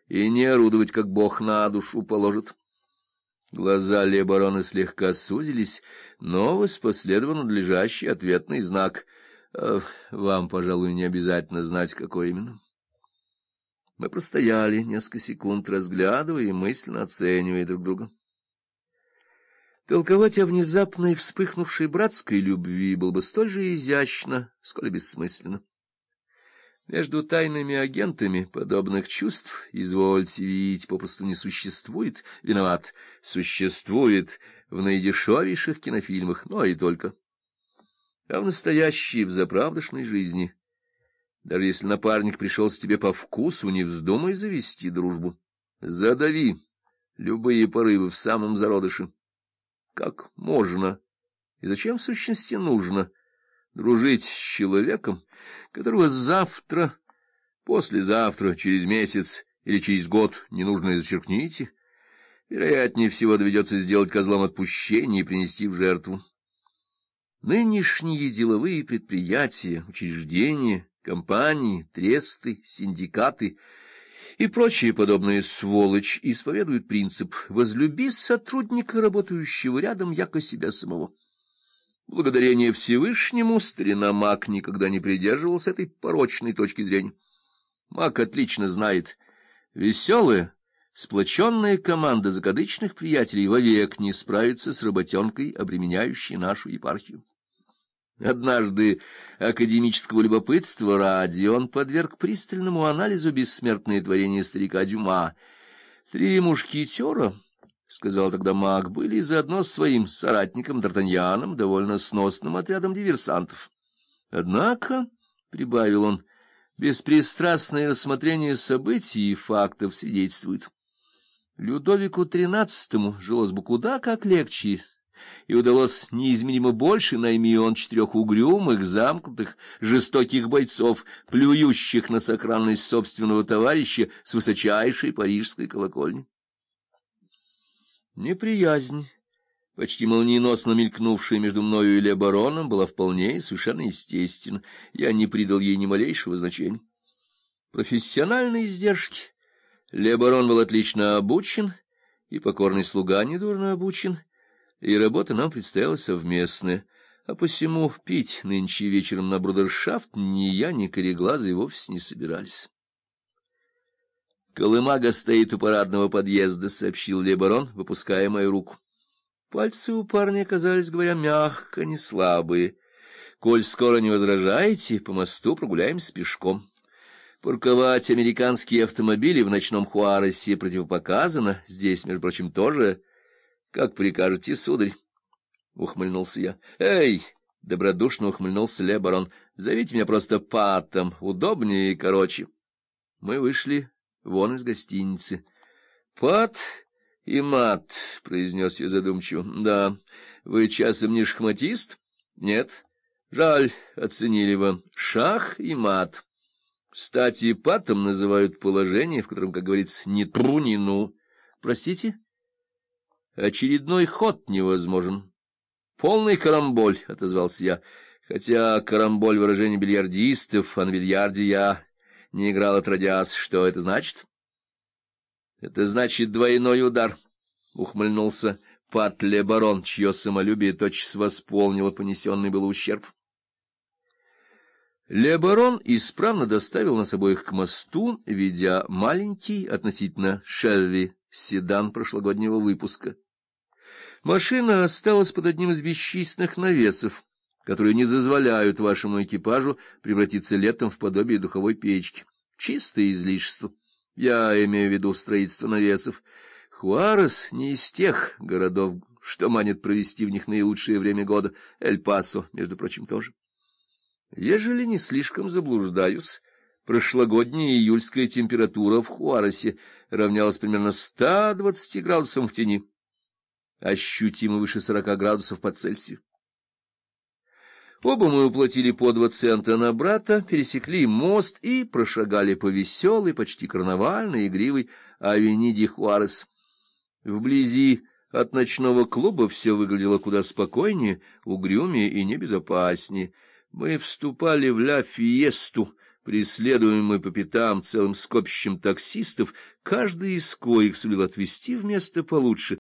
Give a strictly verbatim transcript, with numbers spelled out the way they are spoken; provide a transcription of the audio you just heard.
и не орудовать, как Бог на душу положит. Глаза ле барона слегка сузились, но воспоследовал надлежащий ответный знак. Э, вам, пожалуй, не обязательно знать, какой именно. Мы простояли несколько секунд, разглядывая и мысленно оценивая друг друга. Толковать о внезапной вспыхнувшей братской любви было бы столь же изящно, сколь и бессмысленно. Между тайными агентами подобных чувств, извольте видеть, попросту не существует. Виноват, существует в наидешевейших кинофильмах, но и только. А в настоящей, взаправдошной жизни, даже если напарник пришелся тебе по вкусу, не вздумай завести дружбу. Задави любые порывы в самом зародыше. Как можно и зачем в сущности нужно дружить с человеком, которого завтра, послезавтра, через месяц или через год не нужно и зачеркните, вероятнее всего доведется сделать козлом отпущения и принести в жертву. Нынешние деловые предприятия, учреждения, компании, тресты, синдикаты и прочие подобные сволочь исповедуют принцип «возлюби сотрудника, работающего рядом, яко себя самого». Благодарение Всевышнему старина Мак никогда не придерживался этой порочной точки зрения. Мак отлично знает, веселая, сплоченная команда закадычных приятелей вовек не справится с работенкой, обременяющей нашу епархию. Однажды академического любопытства ради он подверг пристальному анализу бессмертное творение старика Дюма. «Три мушкетера», — сказал тогда Мак, — были заодно с своим соратником Д'Артаньяном, довольно сносным отрядом диверсантов. Однако, — прибавил он, — беспристрастное рассмотрение событий и фактов свидетельствует. Людовику тринадцатому жилось бы куда как легче, и удалось неизмеримо больше, найми он четырех угрюмых, замкнутых, жестоких бойцов, плюющих на сакральность собственного товарища с высочайшей парижской колокольни. Неприязнь, почти молниеносно мелькнувшая между мною и ле бароном, была вполне и совершенно естественна. Я не придал ей ни малейшего значения. Профессиональные издержки. Ле барон был отлично обучен, и покорный слуга недурно обучен, и работа нам предстояла совместная, а посему пить нынче вечером на брудершафт ни я, ни кореглазый вовсе не собирались. «Колымага стоит у парадного подъезда», — сообщил ле барон, выпуская мою руку. Пальцы у парня оказались, говоря мягко, не слабые. «Коль скоро не возражаете, по мосту прогуляемся пешком. Парковать американские автомобили в ночном Хуаресе противопоказано, здесь, между прочим, тоже. Как прикажете, сударь?» — ухмыльнулся я. «Эй!» — добродушно ухмыльнулся ле барон. «Зовите меня просто Патом, удобнее и короче». Мы вышли вон из гостиницы. — Пат и мат, — произнес я задумчиво. — Да, вы часом не шахматист? — Нет. — Жаль, оценили вы. Шах и мат. Кстати, патом называют положение, в котором, как говорится, ни тру, ни ну. — Простите? — Очередной ход невозможен. — Полный карамболь, — отозвался я. Хотя карамболь — выражение бильярдистов, а на бильярде я не играл отродясь. Что это значит? — Это значит двойной удар, — ухмыльнулся Пат ле барон, чье самолюбие тотчас восполнило понесенный был ущерб. Ле барон исправно доставил нас обоих к мосту, ведя маленький, относительно Шевви, седан прошлогоднего выпуска. Машина осталась под одним из бесчисленных навесов, которые не дозволяют вашему экипажу превратиться летом в подобие духовой печки. Чистое излишество. Я имею в виду строительство навесов. Хуарес не из тех городов, что манит провести в них наилучшее время года. Эль-Пасо, между прочим, тоже. Ежели не слишком заблуждаюсь, прошлогодняя июльская температура в Хуаресе равнялась примерно ста двадцати градусам в тени, ощутимо выше сорока градусов по Цельсию. Оба мы уплатили по два цента на брата, пересекли мост и прошагали по веселой, почти карнавальной, игривой авениде Хуарес. Вблизи от ночного клуба все выглядело куда спокойнее, угрюмее и небезопаснее. Мы вступали в ля Фиесту, Преследуемый по пятам целым скопищем таксистов, каждый из коих сулил отвезти в место получше,